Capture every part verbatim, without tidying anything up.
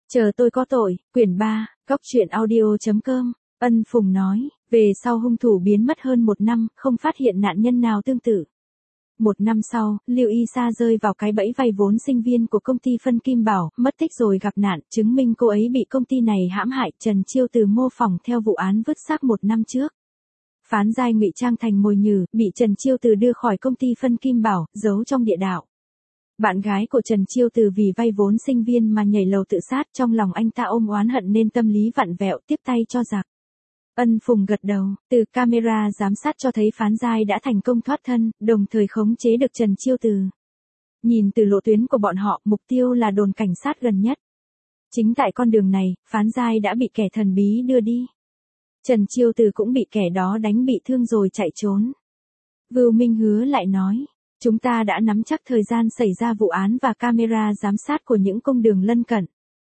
Chờ tôi có tội, quyển ba, góc truyện audio chấm com, Ân Phùng nói, về sau hung thủ biến mất hơn một năm, không phát hiện nạn nhân nào tương tự. Một năm sau, Lưu Y Sa rơi vào cái bẫy vay vốn sinh viên của công ty Phân Kim Bảo, mất tích rồi gặp nạn, chứng minh cô ấy bị công ty này hãm hại. Trần Chiêu Từ mô phỏng theo vụ án vứt xác một năm trước. Phán Giai ngụy trang thành mồi nhử, bị Trần Chiêu Từ đưa khỏi công ty Phân Kim Bảo, giấu trong địa đạo. Bạn gái của Trần Chiêu Từ vì vay vốn sinh viên mà nhảy lầu tự sát, trong lòng anh ta ôm oán hận nên tâm lý vặn vẹo, tiếp tay cho giặc. Ân Phùng gật đầu, từ camera giám sát cho thấy Phán Giai đã thành công thoát thân, đồng thời khống chế được Trần Chiêu Từ. Nhìn từ lộ tuyến của bọn họ, mục tiêu là đồn cảnh sát gần nhất. Chính tại con đường này, Phán Giai đã bị kẻ thần bí đưa đi. Trần Chiêu Từ cũng bị kẻ đó đánh bị thương rồi chạy trốn. Vưu Minh Hứa lại nói, chúng ta đã nắm chắc thời gian xảy ra vụ án và camera giám sát của những cung đường lân cận.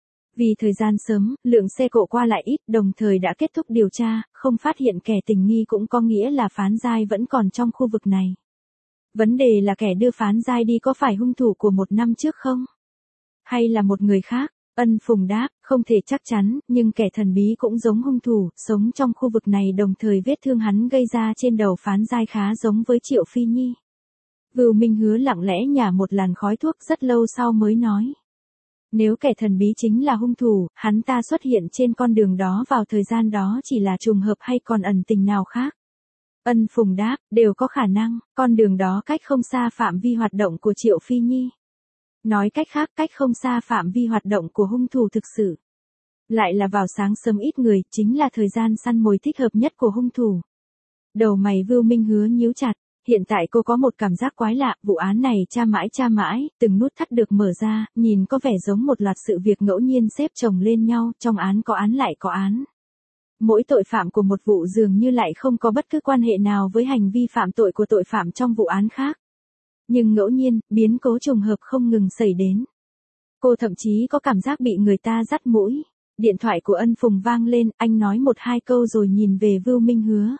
Vì thời gian sớm, lượng xe cộ qua lại ít, đồng thời đã kết thúc điều tra, không phát hiện kẻ tình nghi cũng có nghĩa là Phán Giai vẫn còn trong khu vực này. Vấn đề là kẻ đưa Phán Giai đi có phải hung thủ của một năm trước không? Hay là một người khác? Ân Phùng đáp, không thể chắc chắn, nhưng kẻ thần bí cũng giống hung thủ, sống trong khu vực này, đồng thời vết thương hắn gây ra trên đầu Phán Giai khá giống với Triệu Phi Nhi. Vưu Minh Hứa lặng lẽ nhả một làn khói thuốc, rất lâu sau mới nói. Nếu kẻ thần bí chính là hung thủ, hắn ta xuất hiện trên con đường đó vào thời gian đó chỉ là trùng hợp hay còn ẩn tình nào khác? Ân Phùng đáp, đều có khả năng, con đường đó cách không xa phạm vi hoạt động của Triệu Phi Nhi. Nói cách khác, cách không xa phạm vi hoạt động của hung thủ thực sự. Lại là vào sáng sớm ít người, chính là thời gian săn mồi thích hợp nhất của hung thủ. Đầu mày Vưu Minh Hứa nhíu chặt. Hiện tại cô có một cảm giác quái lạ, vụ án này tra mãi tra mãi, từng nút thắt được mở ra, nhìn có vẻ giống một loạt sự việc ngẫu nhiên xếp chồng lên nhau, trong án có án lại có án. Mỗi tội phạm của một vụ dường như lại không có bất cứ quan hệ nào với hành vi phạm tội của tội phạm trong vụ án khác. Nhưng ngẫu nhiên, biến cố trùng hợp không ngừng xảy đến. Cô thậm chí có cảm giác bị người ta dắt mũi. Điện thoại của Ân Phùng vang lên, anh nói một hai câu rồi nhìn về Vưu Minh Hứa.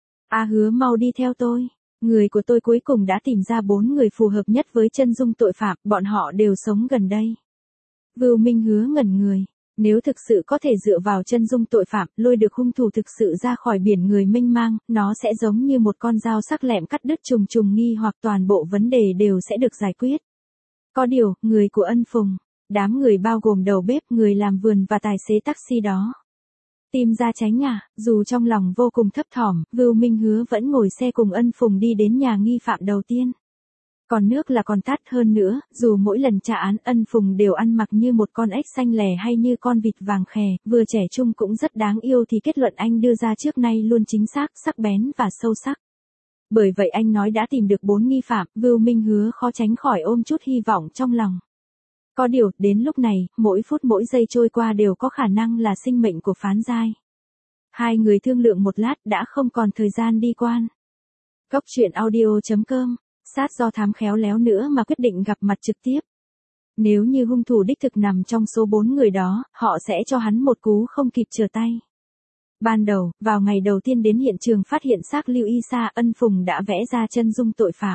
A Hứa, mau đi theo tôi. Người của tôi cuối cùng đã tìm ra bốn người phù hợp nhất với chân dung tội phạm, bọn họ đều sống gần đây. Vưu Minh Hứa ngẩn người, nếu thực sự có thể dựa vào chân dung tội phạm, lôi được hung thủ thực sự ra khỏi biển người mênh mang, nó sẽ giống như một con dao sắc lẹm cắt đứt trùng trùng nghi hoặc toàn bộ vấn đề đều sẽ được giải quyết. Có điều, người của Ân Phùng, đám người bao gồm đầu bếp, người làm vườn và tài xế taxi đó. Tim ra tránh à, dù trong lòng vô cùng thấp thỏm, Vưu Minh Hứa vẫn ngồi xe cùng Ân Phùng đi đến nhà nghi phạm đầu tiên. Còn nước là còn tắt hơn nữa, dù mỗi lần trả án Ân Phùng đều ăn mặc như một con ếch xanh lè hay như con vịt vàng khè, vừa trẻ trung cũng rất đáng yêu, thì kết luận anh đưa ra trước nay luôn chính xác, sắc bén và sâu sắc. Bởi vậy anh nói đã tìm được bốn nghi phạm, Vưu Minh Hứa khó tránh khỏi ôm chút hy vọng trong lòng. Có điều, đến lúc này, mỗi phút mỗi giây trôi qua đều có khả năng là sinh mệnh của Phán Giai. Hai người thương lượng một lát đã không còn thời gian đi quan. Góc truyện audio chấm com, sát do thám khéo léo nữa mà quyết định gặp mặt trực tiếp. Nếu như hung thủ đích thực nằm trong số bốn người đó, họ sẽ cho hắn một cú không kịp trở tay. Ban đầu, vào ngày đầu tiên đến hiện trường phát hiện xác Lưu Y Sa, Ân Phùng đã vẽ ra chân dung tội phạm.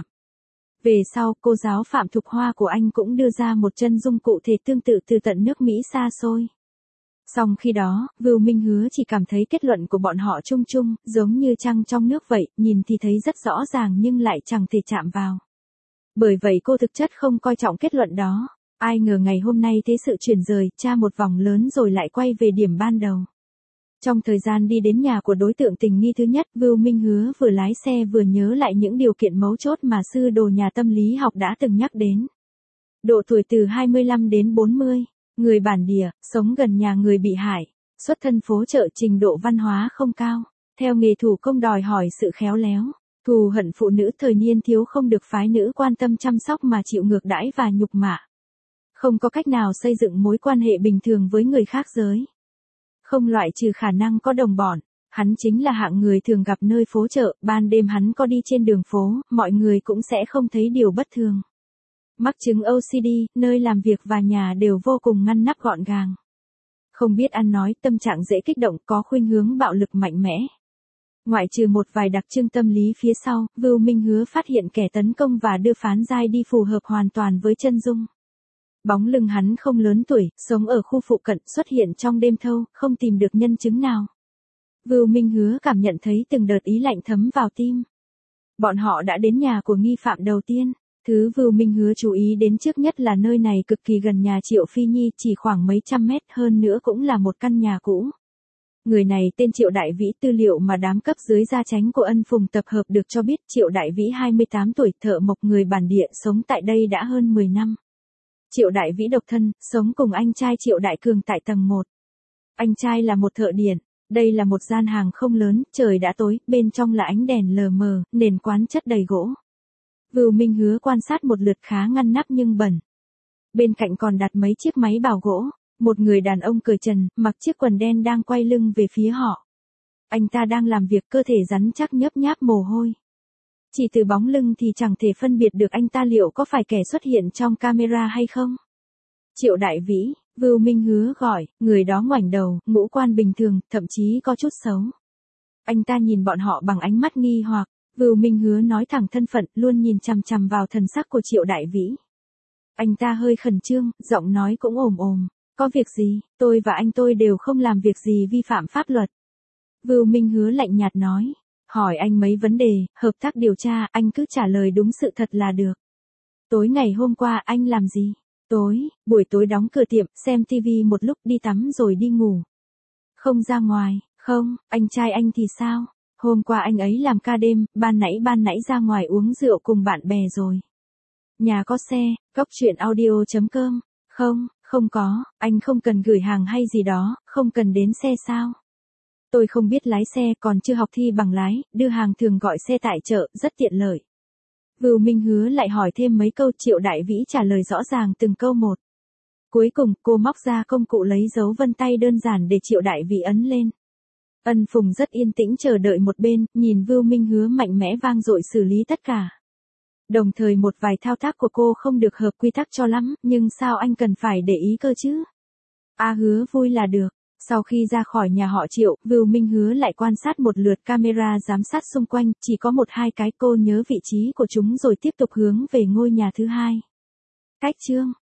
Về sau, cô giáo Phạm Thục Hoa của anh cũng đưa ra một chân dung cụ thể tương tự từ tận nước Mỹ xa xôi. Song khi đó, Vưu Minh Hứa chỉ cảm thấy kết luận của bọn họ chung chung, giống như trăng trong nước vậy, nhìn thì thấy rất rõ ràng nhưng lại chẳng thể chạm vào. Bởi vậy cô thực chất không coi trọng kết luận đó. Ai ngờ ngày hôm nay thế sự chuyển rời, tra một vòng lớn rồi lại quay về điểm ban đầu. Trong thời gian đi đến nhà của đối tượng tình nghi thứ nhất, Vưu Minh Hứa vừa lái xe vừa nhớ lại những điều kiện mấu chốt mà sư đồ nhà tâm lý học đã từng nhắc đến. Độ tuổi từ hai mươi lăm đến bốn mươi, người bản địa, sống gần nhà người bị hại, xuất thân phố chợ, trình độ văn hóa không cao, theo nghề thủ công đòi hỏi sự khéo léo, thù hận phụ nữ, thời niên thiếu không được phái nữ quan tâm chăm sóc mà chịu ngược đãi và nhục mạ. Không có cách nào xây dựng mối quan hệ bình thường với người khác giới. Không loại trừ khả năng có đồng bọn, hắn chính là hạng người thường gặp nơi phố chợ, ban đêm hắn có đi trên đường phố, mọi người cũng sẽ không thấy điều bất thường. Mắc chứng ô xê đê, nơi làm việc và nhà đều vô cùng ngăn nắp gọn gàng. Không biết ăn nói, tâm trạng dễ kích động, có khuynh hướng bạo lực mạnh mẽ. Ngoại trừ một vài đặc trưng tâm lý phía sau, Vưu Minh Hứa phát hiện kẻ tấn công và đưa Phán Giai đi phù hợp hoàn toàn với chân dung. Bóng lưng hắn không lớn tuổi, sống ở khu phụ cận, xuất hiện trong đêm thâu, không tìm được nhân chứng nào. Vưu Minh Hứa cảm nhận thấy từng đợt ý lạnh thấm vào tim. Bọn họ đã đến nhà của nghi phạm đầu tiên. Thứ Vưu Minh Hứa chú ý đến trước nhất là nơi này cực kỳ gần nhà Triệu Phi Nhi, chỉ khoảng mấy trăm mét, hơn nữa cũng là một căn nhà cũ. Người này tên Triệu Đại Vĩ, tư liệu mà đám cấp dưới gia chánh của Ân Phùng tập hợp được cho biết Triệu Đại Vĩ hai mươi tám tuổi, thợ mộc người bản địa, sống tại đây đã hơn mười năm. Triệu Đại Vĩ độc thân, sống cùng anh trai Triệu Đại Cường tại tầng một. Anh trai là một thợ điện. Đây là một gian hàng không lớn, trời đã tối, bên trong là ánh đèn lờ mờ, nền quán chất đầy gỗ. Vưu Minh Hứa quan sát một lượt khá ngăn nắp nhưng bẩn. Bên cạnh còn đặt mấy chiếc máy bào gỗ, một người đàn ông cởi trần, mặc chiếc quần đen đang quay lưng về phía họ. Anh ta đang làm việc, cơ thể rắn chắc nhấp nháp mồ hôi. Chỉ từ bóng lưng thì chẳng thể phân biệt được anh ta liệu có phải kẻ xuất hiện trong camera hay không. Triệu Đại Vĩ, Vưu Minh Hứa gọi, người đó ngoảnh đầu, ngũ quan bình thường, thậm chí có chút xấu. Anh ta nhìn bọn họ bằng ánh mắt nghi hoặc, Vưu Minh Hứa nói thẳng thân phận, luôn nhìn chằm chằm vào thần sắc của Triệu Đại Vĩ. Anh ta hơi khẩn trương, giọng nói cũng ồm ồm, có việc gì, tôi và anh tôi đều không làm việc gì vi phạm pháp luật. Vưu Minh Hứa lạnh nhạt nói, hỏi anh mấy vấn đề, hợp tác điều tra, anh cứ trả lời đúng sự thật là được. Tối ngày hôm qua anh làm gì? Tối, buổi tối đóng cửa tiệm, xem tivi một lúc, đi tắm rồi đi ngủ. Không ra ngoài, không, anh trai anh thì sao? Hôm qua anh ấy làm ca đêm, ban nãy ban nãy ra ngoài uống rượu cùng bạn bè rồi. Nhà có xe, cóc truyện audio chấm com. Không, không có, anh không cần gửi hàng hay gì đó, không cần đến xe sao? Tôi không biết lái xe, còn chưa học thi bằng lái, đưa hàng thường gọi xe tại chợ, rất tiện lợi. Vưu Minh Hứa lại hỏi thêm mấy câu, Triệu Đại Vĩ trả lời rõ ràng từng câu một. Cuối cùng, cô móc ra công cụ lấy dấu vân tay đơn giản để Triệu Đại Vĩ ấn lên. Ân Phùng rất yên tĩnh chờ đợi một bên, nhìn Vưu Minh Hứa mạnh mẽ vang dội xử lý tất cả. Đồng thời một vài thao tác của cô không được hợp quy tắc cho lắm, nhưng sao anh cần phải để ý cơ chứ? A Hứa vui là được. Sau khi ra khỏi nhà họ Triệu, Vưu Minh Hứa lại quan sát một lượt camera giám sát xung quanh, chỉ có một hai cái, cô nhớ vị trí của chúng rồi tiếp tục hướng về ngôi nhà thứ hai. Cách chương